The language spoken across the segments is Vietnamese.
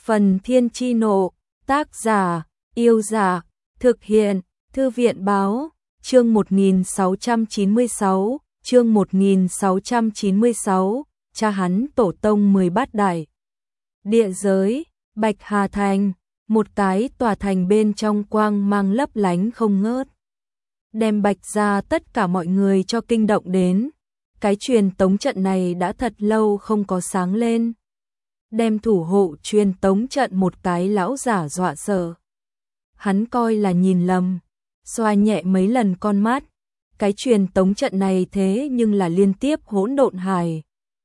Phần Thiên Chi Nộ, tác giả, Yêu Dạ, thực hiện, Thư viện Báo, chương 1696, chương 1696, cha hắn tổ tông 10 bát đại. Địa giới, Bạch Hà Thành, một cái tòa thành bên trong quang mang lấp lánh không ngớt. Đem Bạch ra tất cả mọi người cho kinh động đến. Cái truyền tống trận này đã thật lâu không có sáng lên. Đem thủ hộ truyền tống trận một cái lão giả dọa sợ. Hắn coi là nhìn lầm, xoa nhẹ mấy lần con mắt. Cái truyền tống trận này thế nhưng là liên tiếp hỗn độn hải.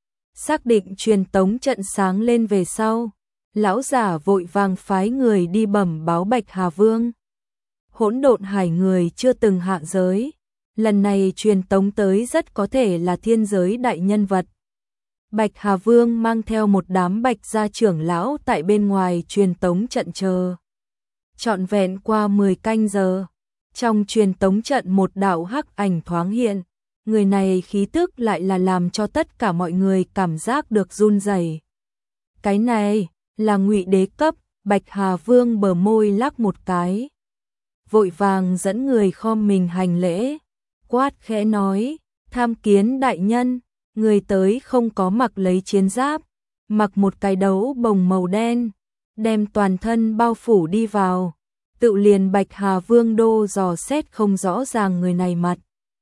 Xác định truyền tống trận sáng lên về sau, lão giả vội vàng phái người đi bẩm báo Bạch Hà Vương. Hỗn độn hải người chưa từng hạ giới, lần này truyền tống tới rất có thể là thiên giới đại nhân vật. Bạch Hà Vương mang theo một đám Bạch gia trưởng lão tại bên ngoài truyền tống trận chờ. Trọn vẹn qua 10 canh giờ, trong truyền tống trận một đạo hắc ảnh thoáng hiện, người này khí tức lại là làm cho tất cả mọi người cảm giác được run rẩy. Cái này là Ngụy Đế cấp. Bạch Hà Vương bờ môi lắc một cái, vội vàng dẫn người khom mình hành lễ, quát khẽ nói: tham kiến đại nhân. Người tới không có mặc lấy chiến giáp, mặc một cái đấu bồng màu đen, đem toàn thân bao phủ đi vào. Tự liền Bạch Hà Vương đô dò xét không rõ ràng người này mặt.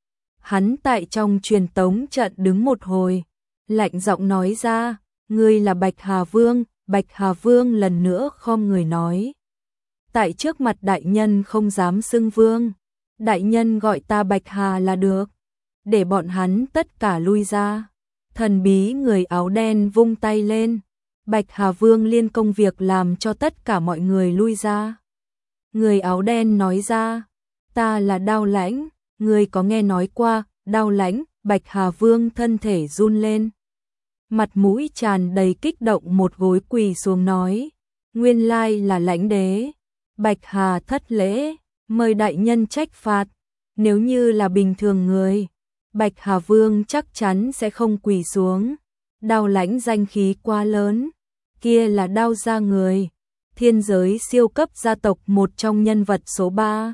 Hắn tại trong truyền tống trận đứng một hồi, lạnh giọng nói ra: ngươi là Bạch Hà Vương. Bạch Hà Vương lần nữa khom người nói: tại trước mặt đại nhân không dám xưng vương, đại nhân gọi ta Bạch Hà là được. Để bọn hắn tất cả lui ra. Thần bí người áo đen vung tay lên, Bạch Hà Vương liên công việc làm cho tất cả mọi người lui ra. Người áo đen nói ra: ta là Đao Lãnh. Người có nghe nói qua Đao Lãnh? Bạch Hà Vương thân thể run lên, mặt mũi tràn đầy kích động, một gối quỳ xuống nói: nguyên lai là Lãnh đế. Bạch Hà thất lễ, mời đại nhân trách phạt. Nếu như là bình thường người, Bạch Hà Vương chắc chắn sẽ không quỳ xuống. Đao Lãnh danh khí quá lớn, kia là Đao gia người, thiên giới siêu cấp gia tộc, một trong nhân vật số 3.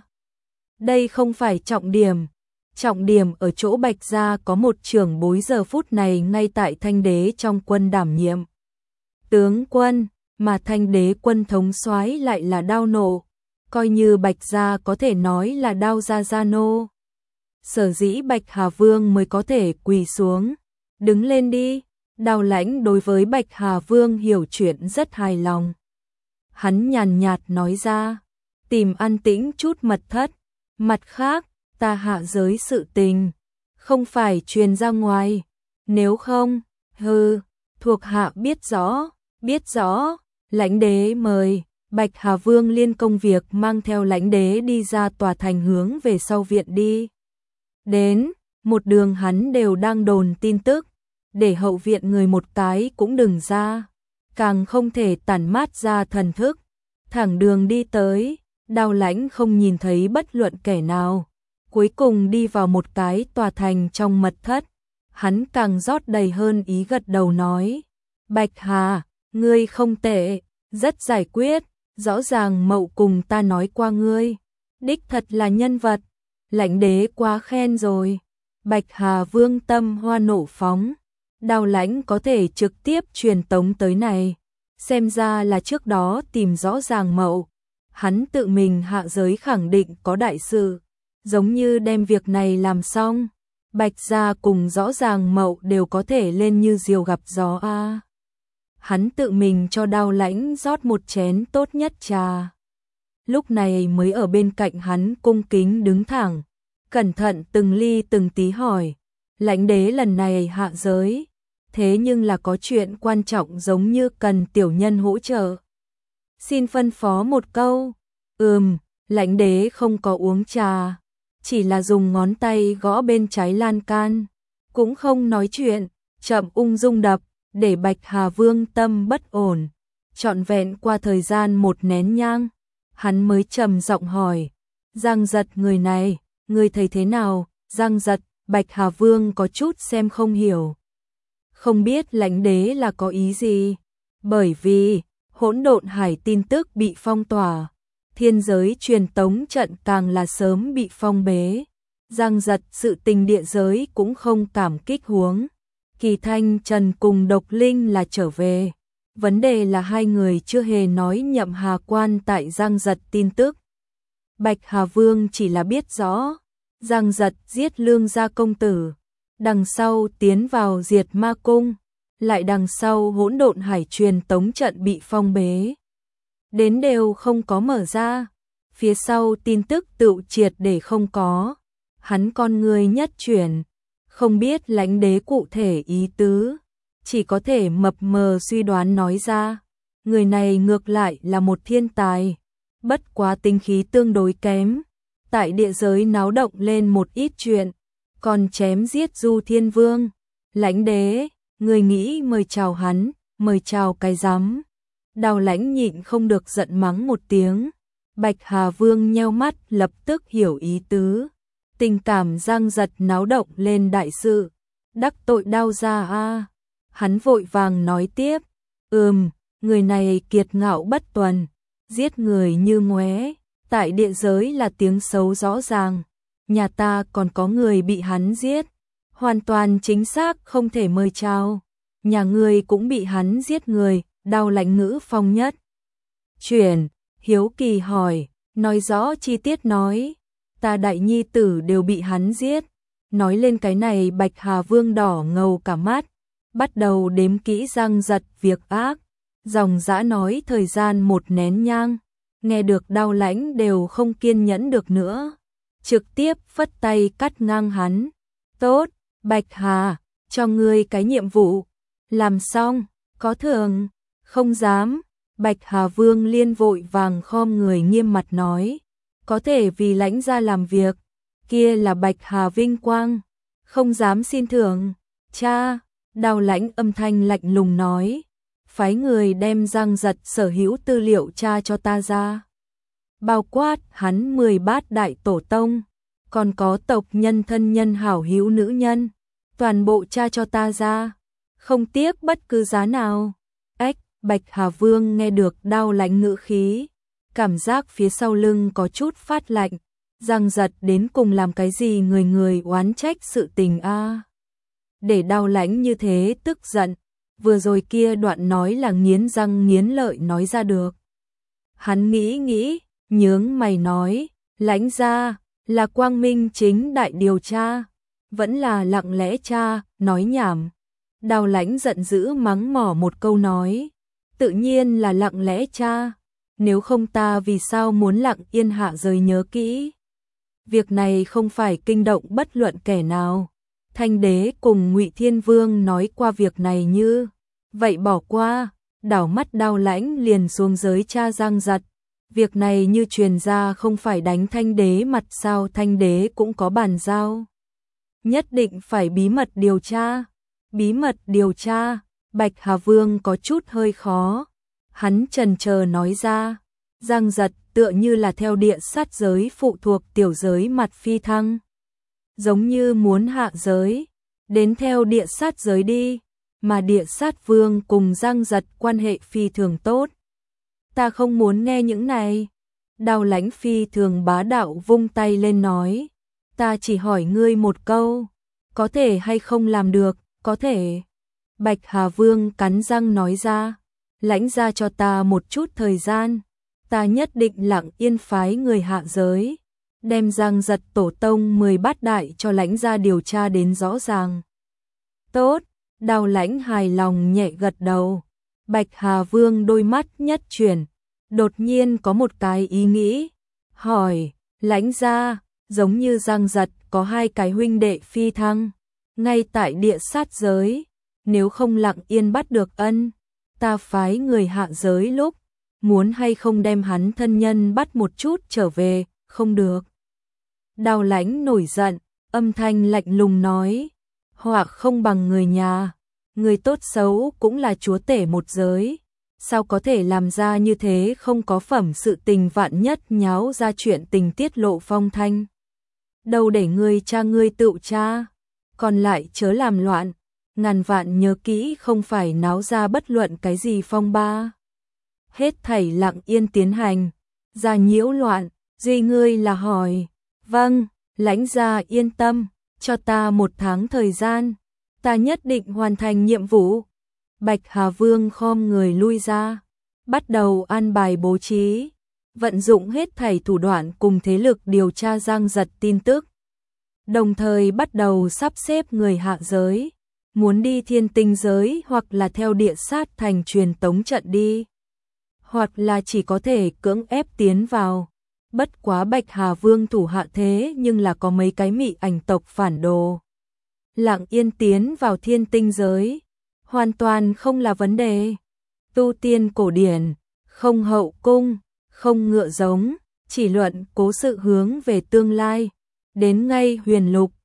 Đây không phải trọng điểm. Trọng điểm ở chỗ Bạch gia có một trưởng bối giờ phút này ngay tại Thanh Đế trong quân đảm nhiệm tướng quân, mà Thanh Đế quân thống soái lại là Đao Nộ, coi như Bạch gia có thể nói là Đao gia gia nô. Sở dĩ Bạch Hà Vương mới có thể quỳ xuống. Đứng lên đi. Đao Lãnh đối với Bạch Hà Vương hiểu chuyện rất hài lòng. Hắn nhàn nhạt nói ra: tìm an tĩnh chút mật thất. Mặt khác, ta hạ giới sự tình không phải truyền ra ngoài. Nếu không, thuộc hạ biết rõ, biết rõ. Lãnh đế mời. Bạch Hà Vương liên công việc mang theo Lãnh đế đi ra tòa thành hướng về sau viện đi. Đến, một đường hắn đều đang đồn tin tức, để hậu viện người một cái cũng đừng ra, càng không thể tản mát ra thần thức. Thẳng đường đi tới, Đao Lãnh không nhìn thấy bất luận kẻ nào. Cuối cùng đi vào một cái tòa thành trong mật thất, hắn càng rót đầy hơn ý, gật đầu nói: Bạch Hà, ngươi không tệ, rất giải quyết, rõ ràng Mậu cùng ta nói qua ngươi, đích thật là nhân vật. Lãnh đế quá khen rồi. Bạch Hà Vương tâm hoa nộ phóng. Đao Lãnh có thể trực tiếp truyền tống tới này, xem ra là trước đó tìm rõ ràng Mậu. Hắn tự mình hạ giới khẳng định có đại sự, giống như đem việc này làm xong, Bạch gia cùng rõ ràng Mậu đều có thể lên như diều gặp gió a. Hắn tự mình cho Đao Lãnh rót một chén tốt nhất trà. Lúc này mới ở bên cạnh hắn cung kính đứng thẳng, cẩn thận từng ly từng tí hỏi: Lãnh đế lần này hạ giới, thế nhưng là có chuyện quan trọng, giống như cần tiểu nhân hỗ trợ. Xin phân phó một câu. Lãnh đế không có uống trà, chỉ là dùng ngón tay gõ bên trái lan can, cũng không nói chuyện, chậm ung dung đập, để Bạch Hà Vương tâm bất ổn. Trọn vẹn qua thời gian một nén nhang, hắn mới trầm giọng hỏi: Giang Giật người này, ngươi thấy thế nào? Giang Giật. Bạch Hà Vương có chút xem không hiểu, không biết Lãnh đế là có ý gì, bởi vì Hỗn độn hải tin tức bị phong tỏa, thiên giới truyền tống trận càng là sớm bị phong bế. Giang Giật sự tình địa giới cũng không cảm kích huống. Kỳ Thanh Trần cùng Độc Linh là trở về. Vấn đề là hai người chưa hề nói Nhậm Hà Quan tại Giang Giật tin tức. Bạch Hà Vương chỉ là biết rõ, Giang Giật giết Lương gia công tử, đằng sau tiến vào Diệt Ma Cung, lại đằng sau hỗn độn hải truyền tống trận bị phong bế. Đến đều không có mở ra, phía sau tin tức tự triệt để không có. Hắn con người nhất chuyển, không biết Lãnh Đế cụ thể ý tứ, chỉ có thể mập mờ suy đoán nói ra. Người này ngược lại là một thiên tài, bất quá tính khí tương đối kém, tại địa giới náo động lên một ít chuyện, còn chém giết Du Thiên Vương. Lãnh Đế, người nghĩ mời chào hắn, mời chào cái rắm. Đào Lãnh nhịn không được giận mắng một tiếng. Bạch Hà Vương nheo mắt lập tức hiểu ý tứ. Tình cảm Giang Giật náo động lên đại sự, đắc tội Đao gia a. Hắn vội vàng nói tiếp, người này kiệt ngạo bất tuần, giết người như ngoé, tại địa giới là tiếng xấu rõ ràng, nhà ta còn có người bị hắn giết, hoàn toàn chính xác không thể mời chào, nhà ngươi cũng bị hắn giết người. Đao Lãnh ngữ phong nhất chuyển, hiếu kỳ hỏi, nói rõ chi tiết nói, ta đại nhi tử đều bị hắn giết. Nói lên cái này Bạch Hà Vương đỏ ngầu cả mắt, bắt đầu đếm kỹ Giang Giật việc ác, dòng dã nói thời gian một nén nhang, nghe được Đao Lãnh đều không kiên nhẫn được nữa, trực tiếp phất tay cắt ngang hắn. Tốt, Bạch Hà, cho ngươi cái nhiệm vụ, làm xong, có thưởng. Không dám, Bạch Hà Vương liên vội vàng khom người nghiêm mặt nói, có thể vì Lãnh gia làm việc, kia là Bạch Hà vinh quang, không dám xin thưởng. Cha, Đao Lãnh âm thanh lạnh lùng nói, phái người đem Giang Giật sở hữu tư liệu tra cho ta ra. Bao quát hắn 10 bát đại tổ tông, còn có tộc nhân thân nhân hảo hữu nữ nhân, toàn bộ tra cho ta ra, không tiếc bất cứ giá nào. Ếch, Bạch Hà Vương nghe được Đao Lãnh ngữ khí, cảm giác phía sau lưng có chút phát lạnh. Giang Giật đến cùng làm cái gì người người oán trách sự tình a? Để Đao Lãnh như thế tức giận, vừa rồi kia đoạn nói là nghiến răng nghiến lợi nói ra được. Hắn nghĩ, nhướng mày nói, Lãnh gia là quang minh chính đại điều tra, vẫn là lặng lẽ tra, nói nhảm. Đao Lãnh giận dữ mắng mỏ một câu nói, tự nhiên là lặng lẽ tra, nếu không ta vì sao muốn lặng yên hạ giới nhớ kỹ. Việc này không phải kinh động bất luận kẻ nào. Thanh Đế cùng Ngụy Thiên Vương nói qua việc này như vậy bỏ qua, đảo mắt Đao Lãnh liền xuống giới tra Giang Giật. Việc này như truyền ra không phải đánh Thanh Đế mặt sao? Thanh Đế cũng có bàn giao, nhất định phải bí mật điều tra. Bí mật điều tra, Bạch Hà Vương có chút hơi khó. Hắn chần chờ nói ra, Giang Giật tựa như là theo địa sát giới phụ thuộc tiểu giới mặt phi thăng, giống như muốn hạ giới, đến theo địa sát giới đi, mà địa sát vương cùng Giang Giật quan hệ phi thường tốt. Ta không muốn nghe những này. Đao Lãnh phi thường bá đạo vung tay lên nói, ta chỉ hỏi ngươi một câu, có thể hay không làm được? Có thể. Bạch Hà Vương cắn răng nói ra, Lãnh gia cho ta một chút thời gian, ta nhất định lặng yên phái người hạ giới, đem Giang Giật tổ tông 10 bát đại cho Lãnh gia điều tra đến rõ ràng. Tốt, Đao Lãnh hài lòng nhẹ gật đầu. Bạch Hà Vương đôi mắt nhất chuyển, đột nhiên có một cái ý nghĩ, hỏi, Lãnh gia, giống như Giang Giật có 2 cái huynh đệ phi thăng, ngay tại địa sát giới, nếu không lặng yên bắt được ân, ta phái người hạ giới lúc, muốn hay không đem hắn thân nhân bắt một chút trở về? Không được. Đao Lãnh nổi giận, âm thanh lạnh lùng nói, hoặc không bằng người nhà, người tốt xấu cũng là chúa tể một giới, sao có thể làm ra như thế không có phẩm sự tình, vạn nhất nháo ra chuyện tình tiết lộ phong thanh. Đâu để ngươi cha ngươi tự cha, còn lại chớ làm loạn, ngàn vạn nhớ kỹ không phải náo ra bất luận cái gì phong ba. hết thảy lặng yên tiến hành, ra nhiễu loạn, duy ngươi là hỏi. Vâng, lãnh gia yên tâm, cho ta 1 tháng thời gian, ta nhất định hoàn thành nhiệm vụ. Bạch Hà Vương khom người lui ra, bắt đầu an bài bố trí, vận dụng hết thảy thủ đoạn cùng thế lực điều tra Giang Giật tin tức. Đồng thời bắt đầu sắp xếp người hạ giới, muốn đi thiên tinh giới hoặc là theo địa sát thành truyền tống trận đi, hoặc là chỉ có thể cưỡng ép tiến vào. Bất quá Bạch Hà Vương thủ hạ thế nhưng là có mấy cái mị ảnh tộc phản đồ. Lặng yên tiến vào thiên tinh giới, hoàn toàn không là vấn đề. Tu tiên cổ điển, không hậu cung, không ngựa giống, chỉ luận cố sự hướng về tương lai. Đến ngay huyền lục,